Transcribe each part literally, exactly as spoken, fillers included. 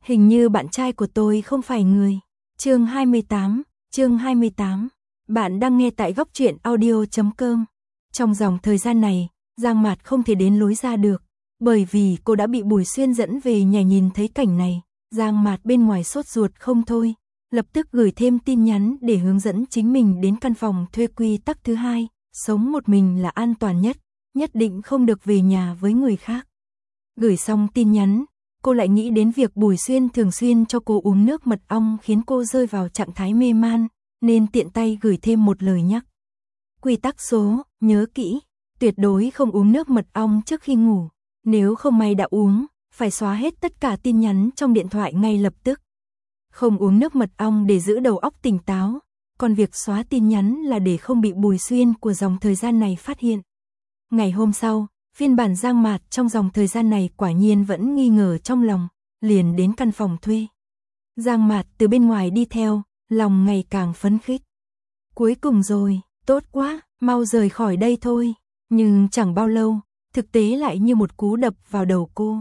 Hình như bạn trai của tôi không phải người. Chương hai mươi tám, chương hai mươi tám. Bạn đang nghe tại góc truyện audio chấm com. Trong dòng thời gian này, Giang Mạt không thể đến lối ra được, bởi vì cô đã bị Bùi Xuyên dẫn về nhà. Nhìn thấy cảnh này, Giang Mạt bên ngoài sốt ruột không thôi, lập tức gửi thêm tin nhắn để hướng dẫn chính mình đến căn phòng thuê quy tắc thứ hai, sống một mình là an toàn nhất, nhất định không được về nhà với người khác. Gửi xong tin nhắn, cô lại nghĩ đến việc Bùi Xuyên thường xuyên cho cô uống nước mật ong khiến cô rơi vào trạng thái mê man, nên tiện tay gửi thêm một lời nhắc. Quy tắc số, nhớ kỹ, tuyệt đối không uống nước mật ong trước khi ngủ, nếu không may đã uống, phải xóa hết tất cả tin nhắn trong điện thoại ngay lập tức. Không uống nước mật ong để giữ đầu óc tỉnh táo, còn việc xóa tin nhắn là để không bị Bùi Xuyên của dòng thời gian này phát hiện. Ngày hôm sau, phiên bản Giang Mạt trong dòng thời gian này quả nhiên vẫn nghi ngờ trong lòng, liền đến căn phòng thuê. Giang Mạt từ bên ngoài đi theo, lòng ngày càng phấn khích. Cuối cùng rồi, tốt quá, mau rời khỏi đây thôi. Nhưng chẳng bao lâu, thực tế lại như một cú đập vào đầu cô.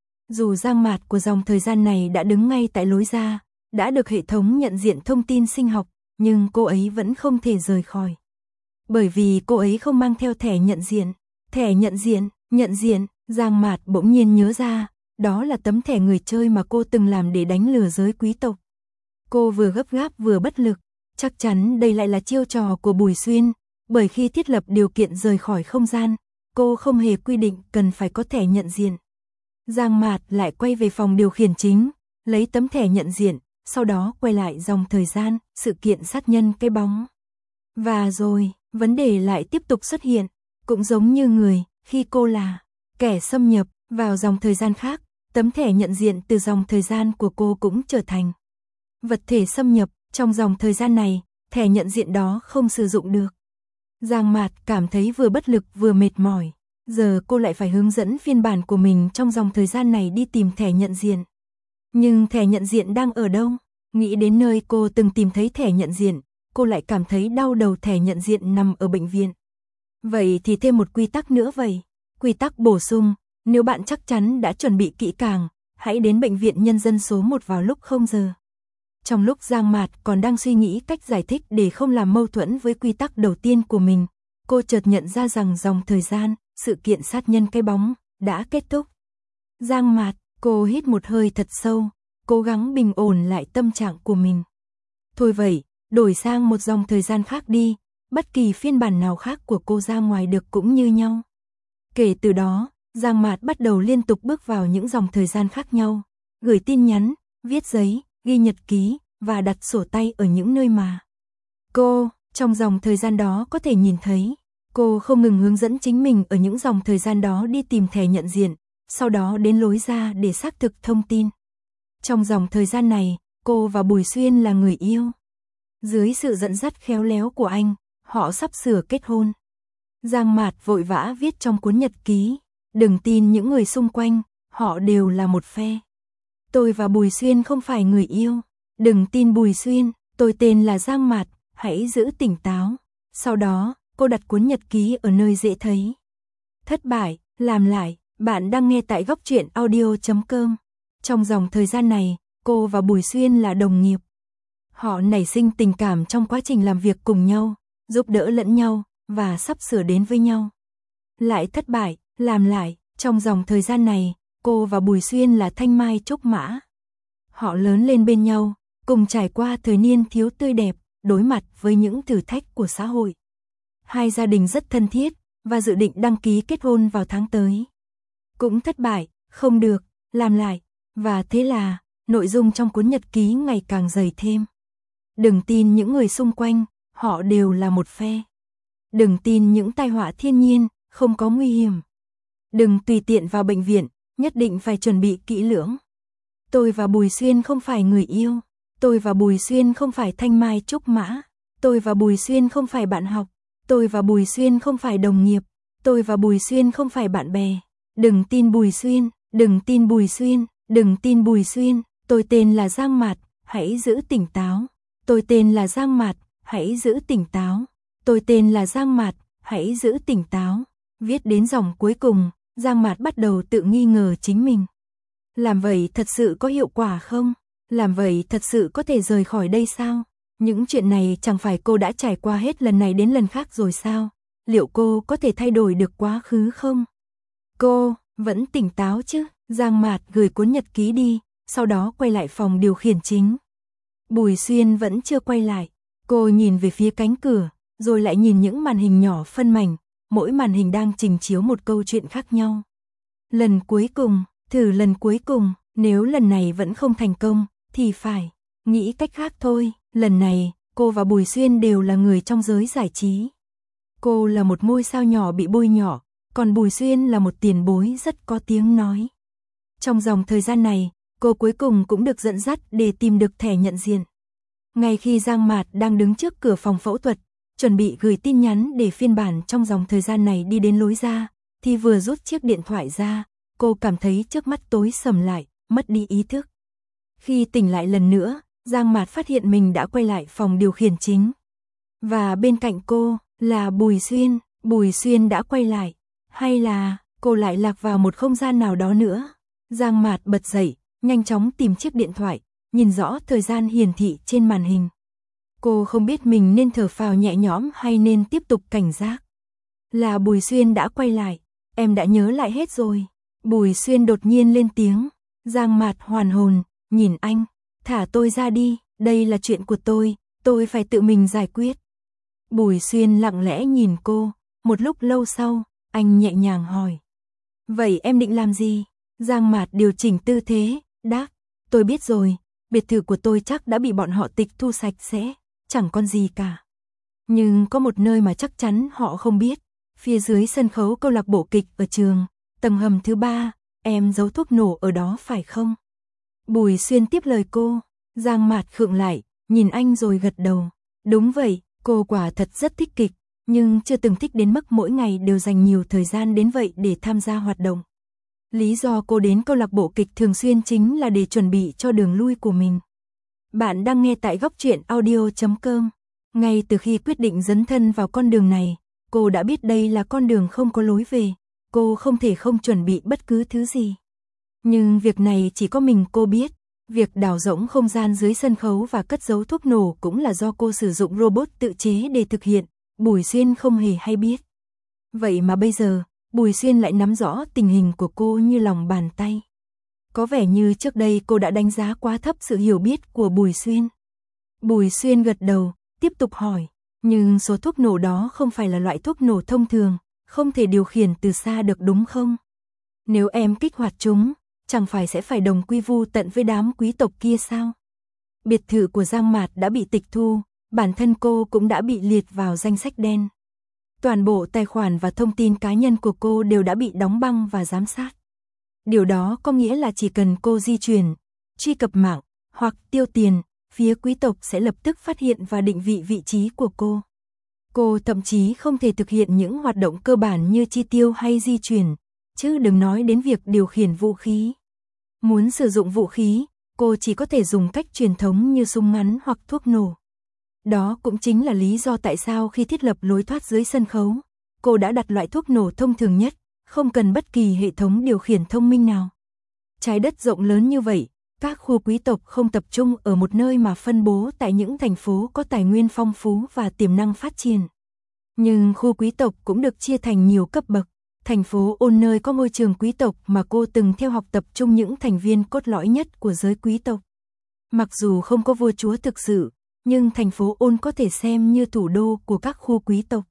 Dù Giang Mạt của dòng thời gian này đã đứng ngay tại lối ra, đã được hệ thống nhận diện thông tin sinh học, nhưng cô ấy vẫn không thể rời khỏi. Bởi vì cô ấy không mang theo thẻ nhận diện. Thẻ nhận diện, nhận diện, Giang Mạt bỗng nhiên nhớ ra, đó là tấm thẻ người chơi mà cô từng làm để đánh lừa giới quý tộc. Cô vừa gấp gáp vừa bất lực, chắc chắn đây lại là chiêu trò của Bùi Xuyên, bởi khi thiết lập điều kiện rời khỏi không gian, cô không hề quy định cần phải có thẻ nhận diện. Giang Mạt lại quay về phòng điều khiển chính, lấy tấm thẻ nhận diện, sau đó quay lại dòng thời gian, sự kiện sát nhân cái bóng. Và rồi, vấn đề lại tiếp tục xuất hiện. Cũng giống như người, khi cô là kẻ xâm nhập vào dòng thời gian khác, tấm thẻ nhận diện từ dòng thời gian của cô cũng trở thành vật thể xâm nhập. Trong dòng thời gian này, thẻ nhận diện đó không sử dụng được. Giang Mạt cảm thấy vừa bất lực vừa mệt mỏi. Giờ cô lại phải hướng dẫn phiên bản của mình trong dòng thời gian này đi tìm thẻ nhận diện. Nhưng thẻ nhận diện đang ở đâu? Nghĩ đến nơi cô từng tìm thấy thẻ nhận diện, cô lại cảm thấy đau đầu. Thẻ nhận diện nằm ở bệnh viện. Vậy thì thêm một quy tắc nữa vậy. Quy tắc bổ sung, nếu bạn chắc chắn đã chuẩn bị kỹ càng, hãy đến bệnh viện nhân dân số một vào lúc không giờ. Trong lúc Giang Mạt còn đang suy nghĩ cách giải thích để không làm mâu thuẫn với quy tắc đầu tiên của mình, cô chợt nhận ra rằng dòng thời gian, sự kiện sát nhân cái bóng, đã kết thúc. Giang Mạt, cô hít một hơi thật sâu, cố gắng bình ổn lại tâm trạng của mình. Thôi vậy, đổi sang một dòng thời gian khác đi. Bất kỳ phiên bản nào khác của cô ra ngoài được cũng như nhau. Kể từ đó, Giang Mạt bắt đầu liên tục bước vào những dòng thời gian khác nhau, gửi tin nhắn, viết giấy, ghi nhật ký và đặt sổ tay ở những nơi mà cô, trong dòng thời gian đó có thể nhìn thấy. Cô không ngừng hướng dẫn chính mình ở những dòng thời gian đó đi tìm thẻ nhận diện, sau đó đến lối ra để xác thực thông tin. Trong dòng thời gian này, cô và Bùi Xuyên là người yêu. Dưới sự dẫn dắt khéo léo của anh, họ sắp sửa kết hôn. Giang Mạt vội vã viết trong cuốn nhật ký, đừng tin những người xung quanh, họ đều là một phe. Tôi và Bùi Xuyên không phải người yêu, đừng tin Bùi Xuyên, tôi tên là Giang Mạt, hãy giữ tỉnh táo. Sau đó, cô đặt cuốn nhật ký ở nơi dễ thấy. Thất bại, làm lại, bạn đang nghe tại góc truyện audio chấm com. Trong dòng thời gian này, cô và Bùi Xuyên là đồng nghiệp. Họ nảy sinh tình cảm trong quá trình làm việc cùng nhau, giúp đỡ lẫn nhau, và sắp sửa đến với nhau. Lại thất bại, làm lại, trong dòng thời gian này, cô và Bùi Xuyên là thanh mai trúc mã. Họ lớn lên bên nhau, cùng trải qua thời niên thiếu tươi đẹp, đối mặt với những thử thách của xã hội. Hai gia đình rất thân thiết, và dự định đăng ký kết hôn vào tháng tới. Cũng thất bại, không được, làm lại, và thế là, nội dung trong cuốn nhật ký ngày càng dày thêm. Đừng tin những người xung quanh, họ đều là một phe. Đừng tin những tai họa thiên nhiên, không có nguy hiểm. Đừng tùy tiện vào bệnh viện, nhất định phải chuẩn bị kỹ lưỡng. Tôi và Bùi Xuyên không phải người yêu. Tôi và Bùi Xuyên không phải thanh mai trúc mã. Tôi và Bùi Xuyên không phải bạn học. Tôi và Bùi Xuyên không phải đồng nghiệp. Tôi và Bùi Xuyên không phải bạn bè. Đừng tin Bùi Xuyên, đừng tin Bùi Xuyên, đừng tin Bùi Xuyên. Tôi tên là Giang Mạt, hãy giữ tỉnh táo. Tôi tên là Giang Mạt, hãy giữ tỉnh táo. Tôi tên là Giang Mạt, hãy giữ tỉnh táo. Viết đến dòng cuối cùng, Giang Mạt bắt đầu tự nghi ngờ chính mình. Làm vậy thật sự có hiệu quả không? Làm vậy thật sự có thể rời khỏi đây sao? Những chuyện này chẳng phải cô đã trải qua hết lần này đến lần khác rồi sao? Liệu cô có thể thay đổi được quá khứ không? Cô vẫn tỉnh táo chứ? Giang Mạt gửi cuốn nhật ký đi, sau đó quay lại phòng điều khiển chính. Bùi Xuyên vẫn chưa quay lại. Cô nhìn về phía cánh cửa, rồi lại nhìn những màn hình nhỏ phân mảnh, mỗi màn hình đang trình chiếu một câu chuyện khác nhau. Lần cuối cùng, thử lần cuối cùng, nếu lần này vẫn không thành công, thì phải nghĩ cách khác thôi. Lần này, cô và Bùi Xuyên đều là người trong giới giải trí. Cô là một ngôi sao nhỏ bị bôi nhọ, còn Bùi Xuyên là một tiền bối rất có tiếng nói. Trong dòng thời gian này, cô cuối cùng cũng được dẫn dắt để tìm được thẻ nhận diện. Ngay khi Giang Mạt đang đứng trước cửa phòng phẫu thuật, chuẩn bị gửi tin nhắn để phiên bản trong dòng thời gian này đi đến lối ra, thì vừa rút chiếc điện thoại ra, cô cảm thấy trước mắt tối sầm lại, mất đi ý thức. Khi tỉnh lại lần nữa, Giang Mạt phát hiện mình đã quay lại phòng điều khiển chính. Và bên cạnh cô là Bùi Xuyên. Bùi Xuyên đã quay lại, hay là cô lại lạc vào một không gian nào đó nữa? Giang Mạt bật dậy, nhanh chóng tìm chiếc điện thoại, nhìn rõ thời gian hiển thị trên màn hình. Cô không biết mình nên thở phào nhẹ nhõm hay nên tiếp tục cảnh giác. Là Bùi Xuyên đã quay lại, em đã nhớ lại hết rồi. Bùi Xuyên đột nhiên lên tiếng. Giang Mạt hoàn hồn, nhìn anh, thả tôi ra đi, đây là chuyện của tôi, tôi phải tự mình giải quyết. Bùi Xuyên lặng lẽ nhìn cô, một lúc lâu sau, anh nhẹ nhàng hỏi. Vậy em định làm gì? Giang Mạt điều chỉnh tư thế, đáp, tôi biết rồi, biệt thự của tôi chắc đã bị bọn họ tịch thu sạch sẽ, chẳng còn gì cả. Nhưng có một nơi mà chắc chắn họ không biết, phía dưới sân khấu câu lạc bộ kịch ở trường, tầng hầm thứ ba, em giấu thuốc nổ ở đó phải không? Bùi Xuyên tiếp lời cô. Giang Mạt khựng lại, nhìn anh rồi gật đầu. Đúng vậy, cô quả thật rất thích kịch, nhưng chưa từng thích đến mức mỗi ngày đều dành nhiều thời gian đến vậy để tham gia hoạt động. Lý do cô đến câu lạc bộ kịch thường xuyên chính là để chuẩn bị cho đường lui của mình. Bạn đang nghe tại góc truyện audio chấm com. Ngay từ khi quyết định dấn thân vào con đường này, cô đã biết đây là con đường không có lối về. Cô không thể không chuẩn bị bất cứ thứ gì. Nhưng việc này chỉ có mình cô biết. Việc đào rỗng không gian dưới sân khấu và cất giấu thuốc nổ cũng là do cô sử dụng robot tự chế để thực hiện. Bùi Xuyên không hề hay biết. Vậy mà bây giờ, Bùi Xuyên lại nắm rõ tình hình của cô như lòng bàn tay. Có vẻ như trước đây cô đã đánh giá quá thấp sự hiểu biết của Bùi Xuyên. Bùi Xuyên gật đầu, tiếp tục hỏi. Nhưng số thuốc nổ đó không phải là loại thuốc nổ thông thường, không thể điều khiển từ xa được đúng không? Nếu em kích hoạt chúng, chẳng phải sẽ phải đồng quy vu tận với đám quý tộc kia sao? Biệt thự của Giang Mạt đã bị tịch thu, bản thân cô cũng đã bị liệt vào danh sách đen. Toàn bộ tài khoản và thông tin cá nhân của cô đều đã bị đóng băng và giám sát. Điều đó có nghĩa là chỉ cần cô di chuyển, truy cập mạng, hoặc tiêu tiền, phía quý tộc sẽ lập tức phát hiện và định vị vị trí của cô. Cô thậm chí không thể thực hiện những hoạt động cơ bản như chi tiêu hay di chuyển, chứ đừng nói đến việc điều khiển vũ khí. Muốn sử dụng vũ khí, cô chỉ có thể dùng cách truyền thống như súng ngắn hoặc thuốc nổ. Đó cũng chính là lý do tại sao khi thiết lập lối thoát dưới sân khấu, cô đã đặt loại thuốc nổ thông thường nhất, không cần bất kỳ hệ thống điều khiển thông minh nào. Trái đất rộng lớn như vậy, các khu quý tộc không tập trung ở một nơi mà phân bố tại những thành phố có tài nguyên phong phú và tiềm năng phát triển. Nhưng khu quý tộc cũng được chia thành nhiều cấp bậc. Thành phố Ôn nơi có ngôi trường quý tộc mà cô từng theo học tập trung những thành viên cốt lõi nhất của giới quý tộc. Mặc dù không có vua chúa thực sự, nhưng thành phố Ôn có thể xem như thủ đô của các khu quý tộc.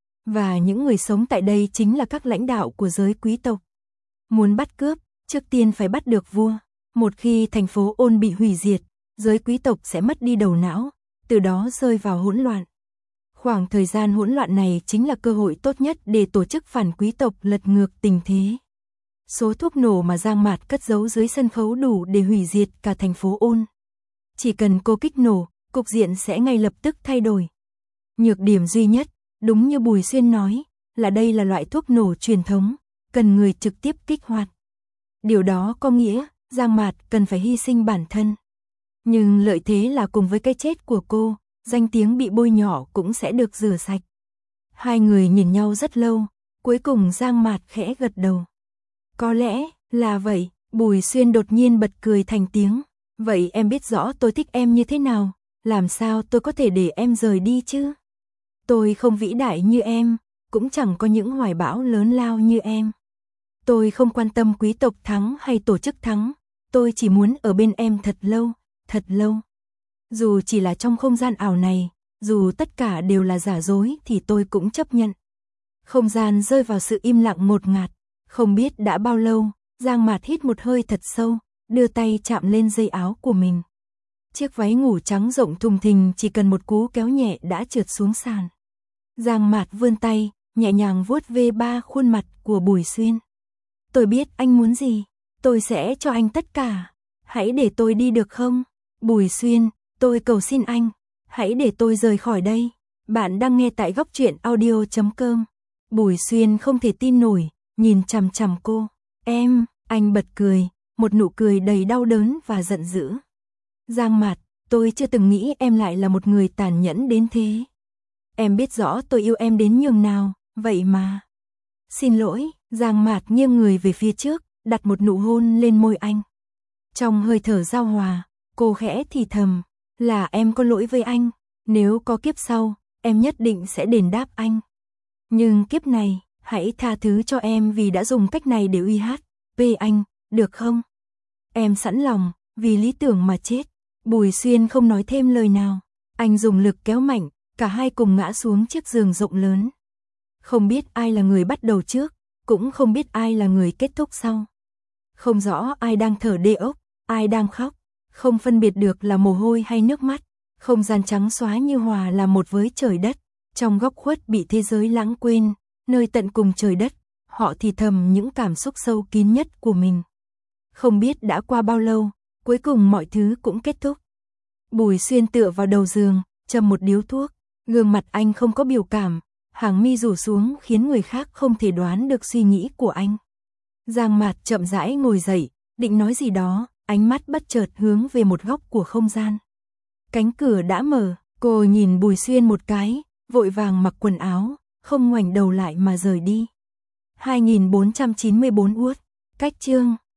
Và những người sống tại đây chính là các lãnh đạo của giới quý tộc. Muốn bắt cướp, trước tiên phải bắt được vua. Một khi thành phố Ôn bị hủy diệt, giới quý tộc sẽ mất đi đầu não, từ đó rơi vào hỗn loạn. Khoảng thời gian hỗn loạn này chính là cơ hội tốt nhất để tổ chức phản quý tộc lật ngược tình thế. Số thuốc nổ mà Giang Mạt cất giấu dưới sân khấu đủ để hủy diệt cả thành phố Ôn. Chỉ cần cô kích nổ, cục diện sẽ ngay lập tức thay đổi. Nhược điểm duy nhất, đúng như Bùi Xuyên nói, là đây là loại thuốc nổ truyền thống, cần người trực tiếp kích hoạt. Điều đó có nghĩa, Giang Mạt cần phải hy sinh bản thân. Nhưng lợi thế là cùng với cái chết của cô, danh tiếng bị bôi nhọ cũng sẽ được rửa sạch. Hai người nhìn nhau rất lâu, cuối cùng Giang Mạt khẽ gật đầu. Có lẽ là vậy, Bùi Xuyên đột nhiên bật cười thành tiếng. Vậy em biết rõ tôi thích em như thế nào, làm sao tôi có thể để em rời đi chứ? Tôi không vĩ đại như em, cũng chẳng có những hoài bão lớn lao như em. Tôi không quan tâm quý tộc thắng hay tổ chức thắng, tôi chỉ muốn ở bên em thật lâu, thật lâu. Dù chỉ là trong không gian ảo này, dù tất cả đều là giả dối thì tôi cũng chấp nhận. Không gian rơi vào sự im lặng ngột ngạt, không biết đã bao lâu, Giang Mạt hít một hơi thật sâu, đưa tay chạm lên dây áo của mình. Chiếc váy ngủ trắng rộng thùng thình chỉ cần một cú kéo nhẹ đã trượt xuống sàn. Giang Mạt vươn tay, nhẹ nhàng vuốt ve ba khuôn mặt của Bùi Xuyên. Tôi biết anh muốn gì, tôi sẽ cho anh tất cả. Hãy để tôi đi được không? Bùi Xuyên, tôi cầu xin anh, hãy để tôi rời khỏi đây. Bạn đang nghe tại góc truyện audio chấm com. Bùi Xuyên không thể tin nổi, nhìn chằm chằm cô. Em, anh bật cười, một nụ cười đầy đau đớn và giận dữ. Giang Mạt, tôi chưa từng nghĩ em lại là một người tàn nhẫn đến thế. Em biết rõ tôi yêu em đến nhường nào, vậy mà. Xin lỗi, Giang Mạt nghiêng người về phía trước, đặt một nụ hôn lên môi anh. Trong hơi thở giao hòa, cô khẽ thì thầm, là em có lỗi với anh, nếu có kiếp sau, em nhất định sẽ đền đáp anh. Nhưng kiếp này, hãy tha thứ cho em vì đã dùng cách này để uy hiếp anh, được không? Em sẵn lòng, vì lý tưởng mà chết. Bùi Xuyên không nói thêm lời nào, anh dùng lực kéo mạnh, cả hai cùng ngã xuống chiếc giường rộng lớn. Không biết ai là người bắt đầu trước, cũng không biết ai là người kết thúc sau. Không rõ ai đang thở đê ốc, ai đang khóc, không phân biệt được là mồ hôi hay nước mắt. Không gian trắng xóa như hòa là một với trời đất, trong góc khuất bị thế giới lãng quên, nơi tận cùng trời đất, họ thì thầm những cảm xúc sâu kín nhất của mình. Không biết đã qua bao lâu, cuối cùng mọi thứ cũng kết thúc. Bùi Xuyên tựa vào đầu giường, châm một điếu thuốc, gương mặt anh không có biểu cảm, hàng mi rủ xuống khiến người khác không thể đoán được suy nghĩ của anh. Giang Mạt chậm rãi ngồi dậy, định nói gì đó, ánh mắt bất chợt hướng về một góc của không gian. Cánh cửa đã mở, cô nhìn Bùi Xuyên một cái, vội vàng mặc quần áo, không ngoảnh đầu lại mà rời đi. hai nghìn bốn trăm chín mươi bốn uất, cách chương